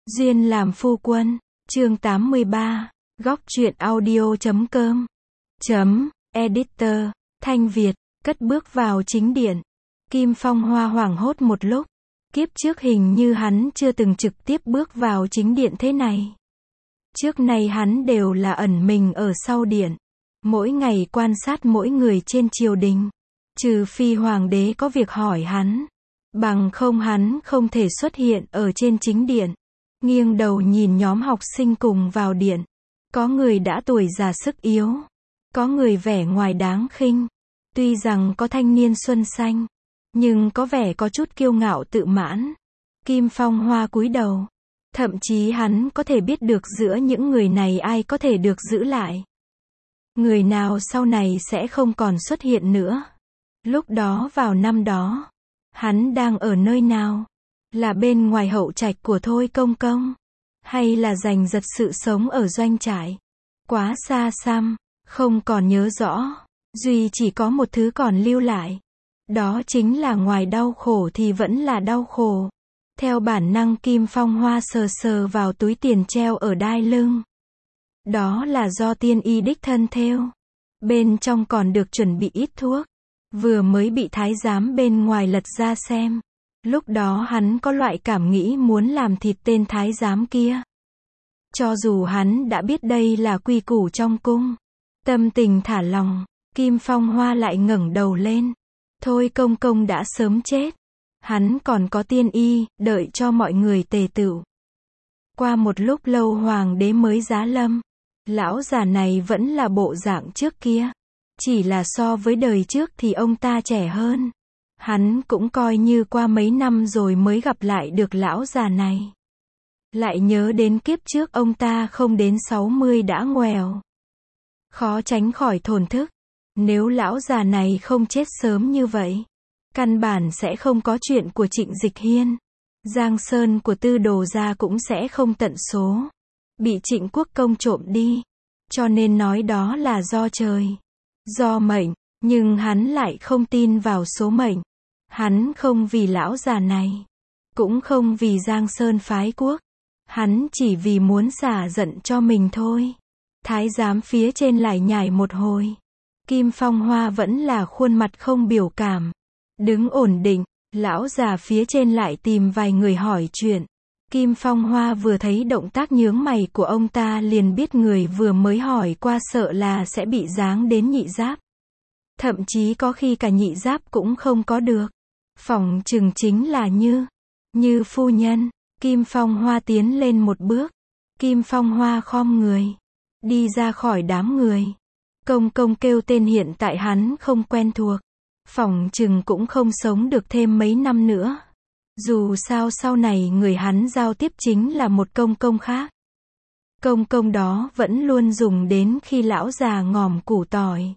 Duyên làm phu quân, chương 83, góc truyện audio.com, editor, Thanh Việt, cất bước vào chính điện. Kim Phong Hoa hoảng hốt một lúc, kiếp trước hình như hắn chưa từng trực tiếp bước vào chính điện thế này. Trước nay hắn đều là ẩn mình ở sau điện, mỗi ngày quan sát mỗi người trên triều đình, trừ phi hoàng đế có việc hỏi hắn, bằng không hắn không thể xuất hiện ở trên chính điện. Nghiêng đầu nhìn nhóm học sinh cùng vào điện, có người đã tuổi già sức yếu, có người vẻ ngoài đáng khinh, tuy rằng có thanh niên xuân xanh, nhưng có vẻ có chút kiêu ngạo tự mãn. Kim Phong Hoa cúi đầu, thậm chí hắn có thể biết được giữa những người này ai có thể được giữ lại, người nào sau này sẽ không còn xuất hiện nữa. Lúc đó vào năm đó, hắn đang ở nơi nào? Là bên ngoài hậu trạch của Thôi Công Công, hay là giành giật sự sống ở doanh trại? Quá xa xăm, không còn nhớ rõ. Duy chỉ có một thứ còn lưu lại, đó chính là ngoài đau khổ thì vẫn là đau khổ. Theo bản năng Kim Phong Hoa sờ sờ vào túi tiền treo ở đai lưng. Đó là do tiên y đích thân thêu. Bên trong còn được chuẩn bị ít thuốc, vừa mới bị thái giám bên ngoài lật ra xem. Lúc đó hắn có loại cảm nghĩ muốn làm thịt tên thái giám kia. Cho dù hắn đã biết đây là quy củ trong cung, tâm tình thả lỏng, Kim Phong Hoa lại ngẩng đầu lên. Thôi Công Công đã sớm chết, hắn còn có tiên y, đợi cho mọi người tề tựu. Qua một lúc lâu hoàng đế mới giá lâm. Lão già này vẫn là bộ dạng trước kia, chỉ là so với đời trước thì ông ta trẻ hơn. Hắn cũng coi như qua mấy năm rồi mới gặp lại được lão già này. Lại nhớ đến kiếp trước ông ta không đến 60 đã ngoèo. Khó tránh khỏi thổn thức. Nếu lão già này không chết sớm như vậy, căn bản sẽ không có chuyện của Trịnh Dịch Hiên. Giang sơn của Tư Đồ gia cũng sẽ không tận số. Bị Trịnh Quốc Công trộm đi. Cho nên nói đó là do trời, do mệnh. Nhưng hắn lại không tin vào số mệnh. Hắn không vì lão già này, cũng không vì Giang Sơn phái quốc. Hắn chỉ vì muốn xả giận cho mình thôi. Thái giám phía trên lại nhảy một hồi. Kim Phong Hoa vẫn là khuôn mặt không biểu cảm, đứng ổn định. Lão già phía trên lại tìm vài người hỏi chuyện. Kim Phong Hoa vừa thấy động tác nhướng mày của ông ta liền biết người vừa mới hỏi qua sợ là sẽ bị giáng đến nhị giáp. Thậm chí có khi cả nhị giáp cũng không có được. Phỏng chừng chính là Như phu nhân. Kim Phong Hoa tiến lên một bước. Kim Phong Hoa khom người, đi ra khỏi đám người. Công công kêu tên hiện tại hắn không quen thuộc, phỏng chừng cũng không sống được thêm mấy năm nữa. Dù sao sau này người hắn giao tiếp chính là một công công khác. Công công đó vẫn luôn dùng đến khi lão già ngòm củ tỏi.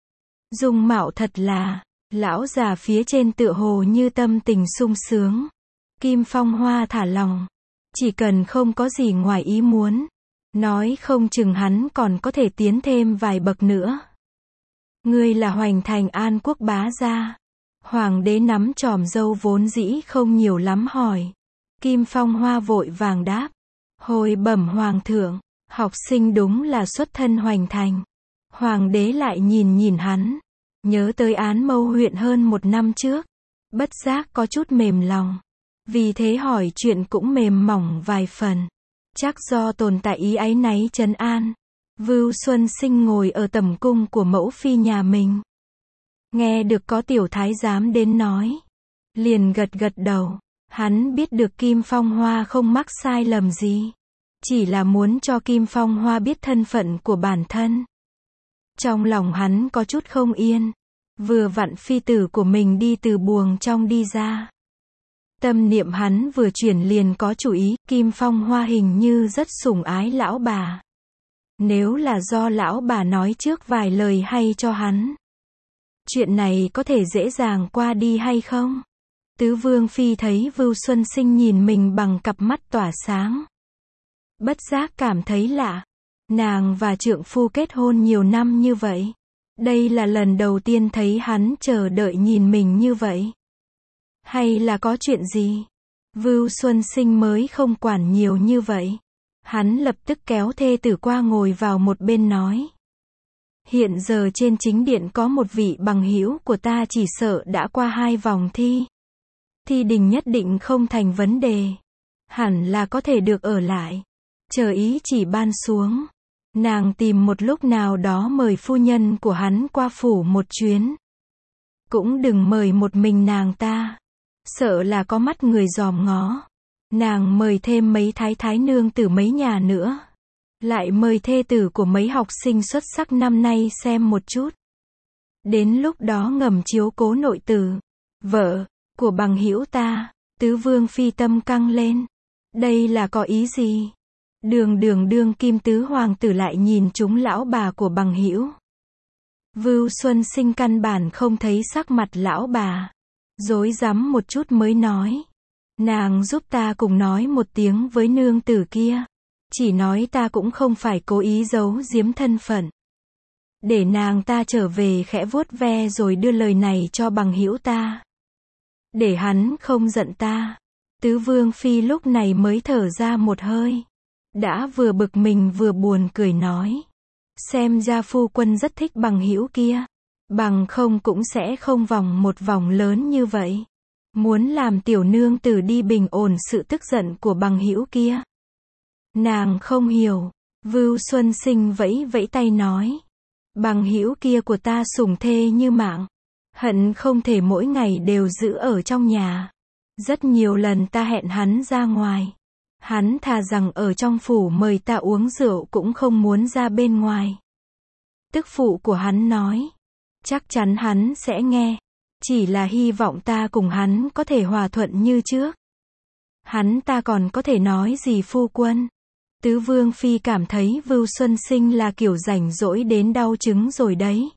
Dung mạo thật là, lão già phía trên tựa hồ như tâm tình sung sướng. Kim Phong Hoa thả lòng, chỉ cần không có gì ngoài ý muốn, nói không chừng hắn còn có thể tiến thêm vài bậc nữa. Ngươi là Hoành Thành An Quốc bá gia. Hoàng đế nắm chòm râu vốn dĩ không nhiều lắm hỏi. Kim Phong Hoa vội vàng đáp. Hồi bẩm hoàng thượng, học sinh đúng là xuất thân Hoành Thành. Hoàng đế lại nhìn hắn, nhớ tới án Mâu huyện hơn 1 năm trước, bất giác có chút mềm lòng. Vì thế hỏi chuyện cũng mềm mỏng vài phần. Chắc do tồn tại ý áy náy trấn an. Vưu Xuân Sinh ngồi ở tẩm cung của mẫu phi nhà mình. Nghe được có tiểu thái giám đến nói, liền gật đầu. Hắn biết được Kim Phong Hoa không mắc sai lầm gì, chỉ là muốn cho Kim Phong Hoa biết thân phận của bản thân. Trong lòng hắn có chút không yên, vừa vặn phi tử của mình đi từ buồng trong đi ra. Tâm niệm hắn vừa chuyển liền có chủ ý, Kim Phong Hoa hình như rất sủng ái lão bà. Nếu là do lão bà nói trước vài lời hay cho hắn, chuyện này có thể dễ dàng qua đi hay không? Tứ Vương Phi thấy Vưu Xuân Sinh nhìn mình bằng cặp mắt tỏa sáng, bất giác cảm thấy lạ. Nàng và trượng phu kết hôn nhiều năm như vậy, đây là lần đầu tiên thấy hắn chờ đợi nhìn mình như vậy. Hay là có chuyện gì? Vưu Xuân Sinh mới không quản nhiều như vậy. Hắn lập tức kéo thê tử qua ngồi vào một bên nói. Hiện giờ trên chính điện có một vị bằng hữu của ta chỉ sợ đã qua 2 vòng thi. Thi đình nhất định không thành vấn đề. Hẳn là có thể được ở lại. Chờ ý chỉ ban xuống. Nàng tìm một lúc nào đó mời phu nhân của hắn qua phủ một chuyến. Cũng đừng mời một mình nàng ta. Sợ là có mắt người dòm ngó. Nàng mời thêm mấy thái nương tử mấy nhà nữa. Lại mời thê tử của mấy học sinh xuất sắc năm nay xem một chút. Đến lúc đó ngầm chiếu cố nội tử, vợ của bằng hữu ta. Tứ vương phi tâm căng lên. Đây là có ý gì? Đương kim tứ hoàng tử lại nhìn chúng lão bà của bằng hữu. Vưu Xuân Sinh căn bản không thấy sắc mặt lão bà. Rối rắm một chút mới nói. Nàng giúp ta cùng nói một tiếng với nương tử kia. Chỉ nói ta cũng không phải cố ý giấu giếm thân phận. Để nàng ta trở về khẽ vuốt ve rồi đưa lời này cho bằng hữu ta. Để hắn không giận ta. Tứ vương phi lúc này mới thở ra một hơi. Đã vừa bực mình vừa buồn cười nói. Xem ra phu quân rất thích bằng hữu kia. Bằng không cũng sẽ không vòng một vòng lớn như vậy. Muốn làm tiểu nương tử đi bình ổn sự tức giận của bằng hữu kia. Nàng không hiểu. Vưu Xuân Sinh vẫy vẫy tay nói. Bằng hữu kia của ta sủng thê như mạng. Hận không thể mỗi ngày đều giữ ở trong nhà. Rất nhiều lần ta hẹn hắn ra ngoài. Hắn thà rằng ở trong phủ mời ta uống rượu cũng không muốn ra bên ngoài. Tức phụ của hắn nói. Chắc chắn hắn sẽ nghe. Chỉ là hy vọng ta cùng hắn có thể hòa thuận như trước. Hắn ta còn có thể nói gì phu quân? Tứ vương phi cảm thấy Vưu Xuân Sinh là kiểu rảnh rỗi đến đau chứng rồi đấy.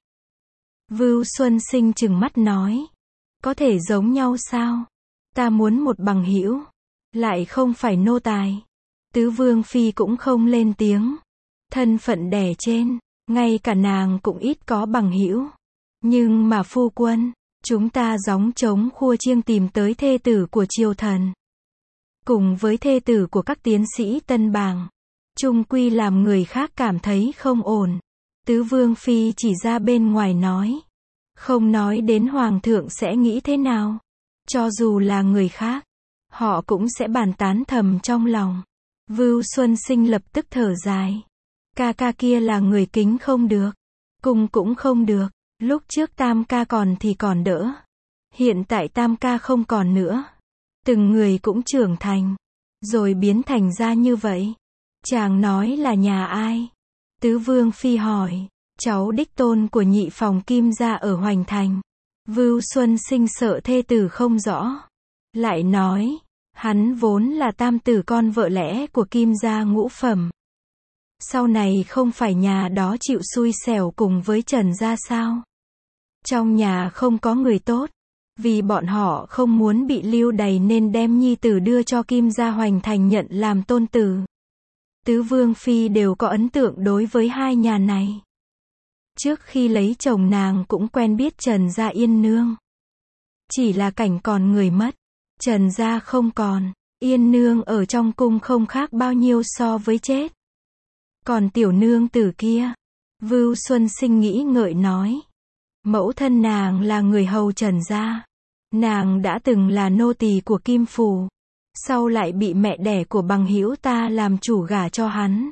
Vưu Xuân Sinh trừng mắt nói. Có thể giống nhau sao? Ta muốn một bằng hữu. Lại không phải nô tài. Tứ vương phi cũng không lên tiếng. Thân phận đè trên. Ngay cả nàng cũng ít có bằng hữu. Nhưng mà phu quân. Chúng ta gióng trống khua chiêng tìm tới thê tử của triều thần. Cùng với thê tử của các tiến sĩ tân bảng. Chung quy làm người khác cảm thấy không ổn. Tứ vương phi chỉ ra bên ngoài nói. Không nói đến hoàng thượng sẽ nghĩ thế nào. Cho dù là người khác. Họ cũng sẽ bàn tán thầm trong lòng. Vưu Xuân Sinh lập tức thở dài. Ca ca kia là người kính không được. Cung cũng không được. Lúc trước tam ca còn thì còn đỡ. Hiện tại tam ca không còn nữa. Từng người cũng trưởng thành. Rồi biến thành ra như vậy. Chàng nói là nhà ai? Tứ vương phi hỏi. Cháu đích tôn của nhị phòng Kim gia ở Hoành Thành. Vưu Xuân Sinh sợ thê tử không rõ. Lại nói. Hắn vốn là tam tử con vợ lẽ của Kim gia ngũ phẩm. Sau này không phải nhà đó chịu xui xẻo cùng với Trần gia sao? Trong nhà không có người tốt. Vì bọn họ không muốn bị lưu đày nên đem nhi tử đưa cho Kim gia Hoành Thành nhận làm tôn tử. Tứ vương phi đều có ấn tượng đối với hai nhà này. Trước khi lấy chồng nàng cũng quen biết Trần gia Yên Nương. Chỉ là cảnh còn người mất. Trần gia không còn. Yên Nương ở trong cung không khác bao nhiêu so với chết. Còn tiểu nương tử kia. Vưu Xuân Sinh nghĩ ngợi nói. Mẫu thân nàng là người hầu Trần gia. Nàng đã từng là nô tỳ của Kim phủ. Sau lại bị mẹ đẻ của bằng hữu ta làm chủ gả cho hắn.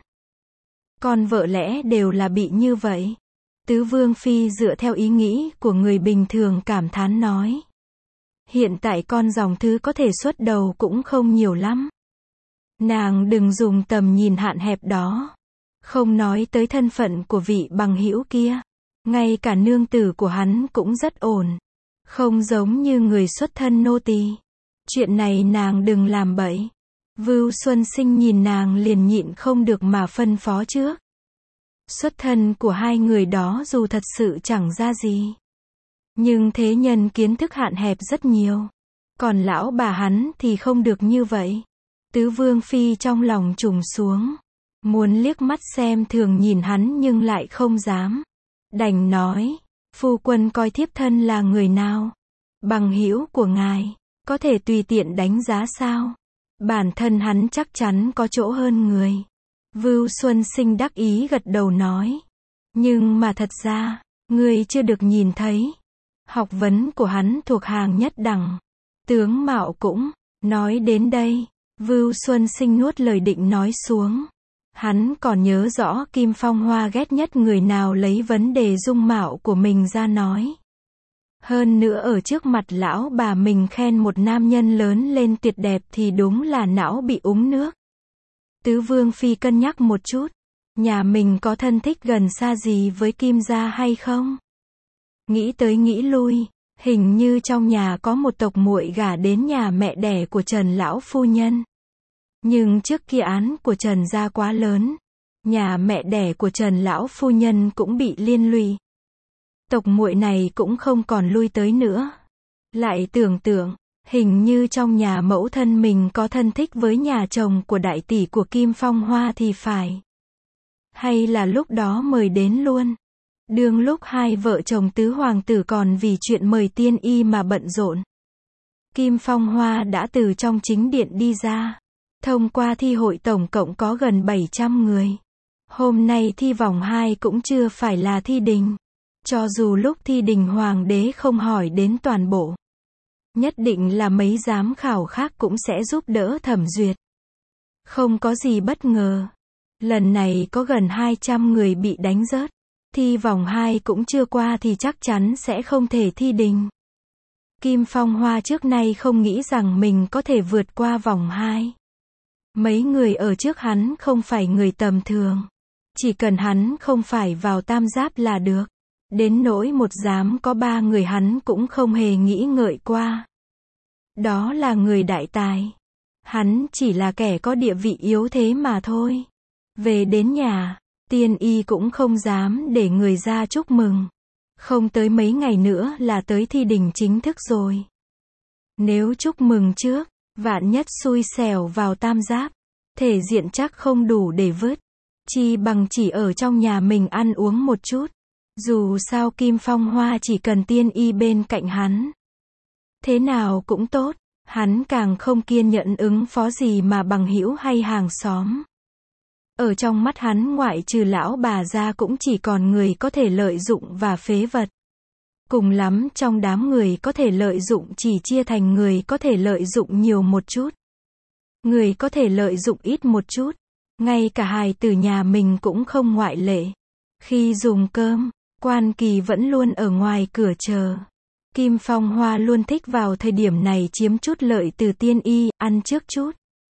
Con vợ lẽ đều là bị như vậy. Tứ vương phi dựa theo ý nghĩ của người bình thường cảm thán nói. Hiện tại con dòng thứ có thể xuất đầu cũng không nhiều lắm. Nàng đừng dùng tầm nhìn hạn hẹp đó. Không nói tới thân phận của vị bằng hữu kia. Ngay cả nương tử của hắn cũng rất ổn. Không giống như người xuất thân nô tỳ. Chuyện này nàng đừng làm bậy. Vưu Xuân Sinh nhìn nàng liền nhịn không được mà phân phó trước. Xuất thân của hai người đó dù thật sự chẳng ra gì. Nhưng thế nhân kiến thức hạn hẹp rất nhiều. Còn lão bà hắn thì không được như vậy. Tứ vương phi trong lòng trùng xuống. Muốn liếc mắt xem thường nhìn hắn nhưng lại không dám. Đành nói. Phu quân coi thiếp thân là người nào? Bằng hữu của ngài. có thể tùy tiện đánh giá sao? Bản thân hắn chắc chắn có chỗ hơn người. Vưu Xuân Sinh đắc ý gật đầu nói. Nhưng mà thật ra, ngươi chưa được nhìn thấy. Học vấn của hắn thuộc hàng nhất đẳng. Tướng mạo cũng, nói đến đây, Vưu Xuân Sinh nuốt lời định nói xuống. Hắn còn nhớ rõ Kim Phong Hoa ghét nhất người nào lấy vấn đề dung mạo của mình ra nói. Hơn nữa ở trước mặt lão bà mình khen một nam nhân lớn lên tuyệt đẹp thì đúng là não bị uống nước. Tứ Vương Phi cân nhắc một chút. Nhà mình có thân thích gần xa gì với Kim gia hay không? Nghĩ tới nghĩ lui, hình như trong nhà có một tộc muội gả đến nhà mẹ đẻ của Trần lão phu nhân. Nhưng trước kia án của Trần gia quá lớn, nhà mẹ đẻ của Trần lão phu nhân cũng bị liên lụy. Tộc muội này cũng không còn lui tới nữa. Lại tưởng tượng, hình như trong nhà mẫu thân mình có thân thích với nhà chồng của đại tỷ của Kim Phong Hoa thì phải. Hay là lúc đó mời đến luôn. Đương lúc hai vợ chồng tứ hoàng tử còn vì chuyện mời tiên y mà bận rộn. Kim Phong Hoa đã từ trong chính điện đi ra. Thông qua thi hội tổng cộng có gần 700 người. Hôm nay thi vòng 2 cũng chưa phải là thi đình. Cho dù lúc thi đình hoàng đế không hỏi đến toàn bộ. Nhất định là mấy giám khảo khác cũng sẽ giúp đỡ thẩm duyệt. Không có gì bất ngờ. Lần này có gần 200 người bị đánh rớt. Thi vòng 2 cũng chưa qua thì chắc chắn sẽ không thể thi đình. Kim Phong Hoa trước nay không nghĩ rằng mình có thể vượt qua vòng 2. Mấy người ở trước hắn không phải người tầm thường. Chỉ cần hắn không phải vào tam giáp là được. Đến nỗi một giám có 3 người hắn cũng không hề nghĩ ngợi qua. Đó là người đại tài. Hắn chỉ là kẻ có địa vị yếu thế mà thôi. Về đến nhà, tiên y cũng không dám để người ra chúc mừng. Không tới mấy ngày nữa là tới thi đình chính thức rồi. Nếu chúc mừng trước, vạn nhất xui xẻo vào tam giáp, thể diện chắc không đủ để vứt. Chi bằng chỉ ở trong nhà mình ăn uống một chút. Dù sao Kim Phong Hoa chỉ cần tiên y bên cạnh hắn. Thế nào cũng tốt, hắn càng không kiên nhẫn ứng phó gì mà bằng hữu hay hàng xóm. Ở trong mắt hắn ngoại trừ lão bà ra cũng chỉ còn người có thể lợi dụng và phế vật. Cùng lắm trong đám người có thể lợi dụng chỉ chia thành người có thể lợi dụng nhiều một chút. Người có thể lợi dụng ít một chút. Ngay cả hài tử nhà mình cũng không ngoại lệ. Khi dùng cơm, Quan Kỳ vẫn luôn ở ngoài cửa chờ. Kim Phong Hoa luôn thích vào thời điểm này chiếm chút lợi từ tiên y, ăn trước chút.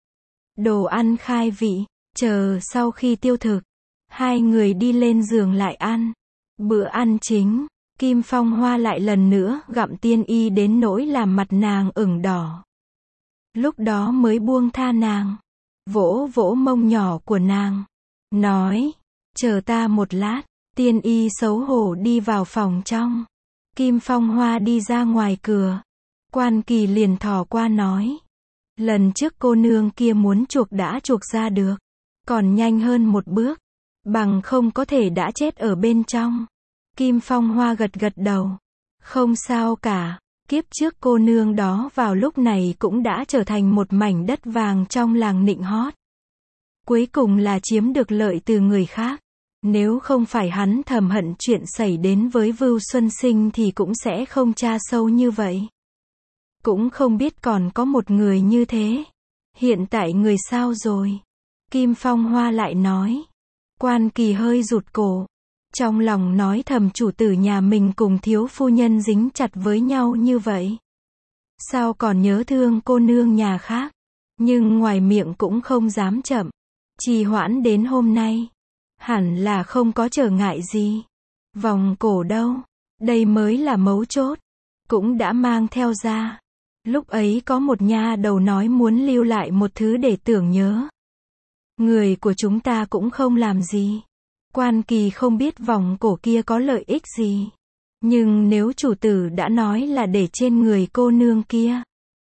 Đồ ăn khai vị, chờ sau khi tiêu thực. Hai người đi lên giường lại ăn. Bữa ăn chính, Kim Phong Hoa lại lần nữa gặm tiên y đến nỗi làm mặt nàng ửng đỏ. Lúc đó mới buông tha nàng. Vỗ vỗ mông nhỏ của nàng. Nói, chờ ta một lát. Tiên y xấu hổ đi vào phòng trong. Kim Phong Hoa đi ra ngoài cửa. Quan Kỳ liền thò qua nói. Lần trước cô nương kia muốn chuộc đã chuộc ra được. Còn nhanh hơn một bước. Bằng không có thể đã chết ở bên trong. Kim Phong Hoa gật gật đầu. Không sao cả. Kiếp trước cô nương đó vào lúc này cũng đã trở thành một mảnh đất vàng trong làng nịnh hót. Cuối cùng là chiếm được lợi từ người khác. Nếu không phải hắn thầm hận chuyện xảy đến với Vưu Xuân Sinh thì cũng sẽ không tra sâu như vậy. Cũng không biết còn có một người như thế. Hiện tại người sao rồi? Kim Phong Hoa lại nói. Quan Kỳ hơi rụt cổ. Trong lòng nói thầm chủ tử nhà mình cùng thiếu phu nhân dính chặt với nhau như vậy. Sao còn nhớ thương cô nương nhà khác? Nhưng ngoài miệng cũng không dám chậm. Trì hoãn đến hôm nay. Hẳn là không có trở ngại gì. Vòng cổ đâu? Đây mới là mấu chốt. Cũng đã mang theo ra. Lúc ấy có một nha đầu nói muốn lưu lại một thứ để tưởng nhớ. Người của chúng ta cũng không làm gì. Quan Kỳ không biết vòng cổ kia có lợi ích gì. Nhưng nếu chủ tử đã nói là để trên người cô nương kia,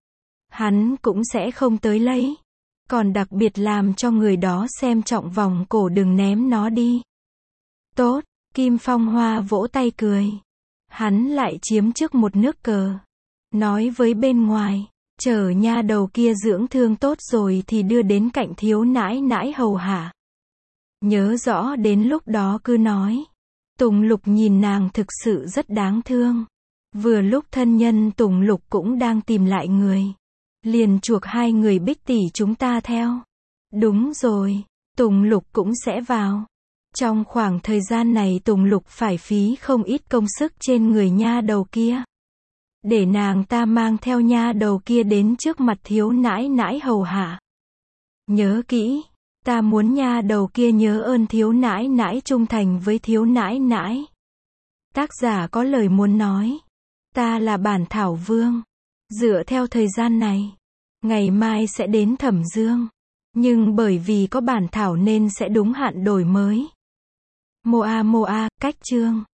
hắn cũng sẽ không tới lấy. Còn đặc biệt làm cho người đó xem trọng vòng cổ đừng ném nó đi. Tốt, Kim Phong Hoa vỗ tay cười. Hắn lại chiếm trước một nước cờ. Nói với bên ngoài, Chờ nha đầu kia dưỡng thương tốt rồi thì đưa đến cạnh thiếu nãi nãi hầu hạ. Nhớ rõ đến lúc đó cứ nói. Tùng Lục nhìn nàng thực sự rất đáng thương. Vừa lúc thân nhân Tùng Lục cũng đang tìm lại người. Liền chuộc hai người Bích tỷ chúng ta theo. Đúng rồi, Tùng Lục cũng sẽ vào. Trong khoảng thời gian này Tùng Lục phải phí không ít công sức trên người nha đầu kia. Để nàng ta mang theo nha đầu kia đến trước mặt thiếu nãi nãi hầu hạ. Nhớ kỹ, ta muốn nha đầu kia nhớ ơn thiếu nãi nãi, trung thành với thiếu nãi nãi. Tác giả có lời muốn nói. Ta là Bản Thảo Vương. Dựa theo thời gian này, ngày mai sẽ đến Thẩm Dương. Nhưng bởi vì có bản thảo nên sẽ đúng hạn đổi mới. Moa, cách chương.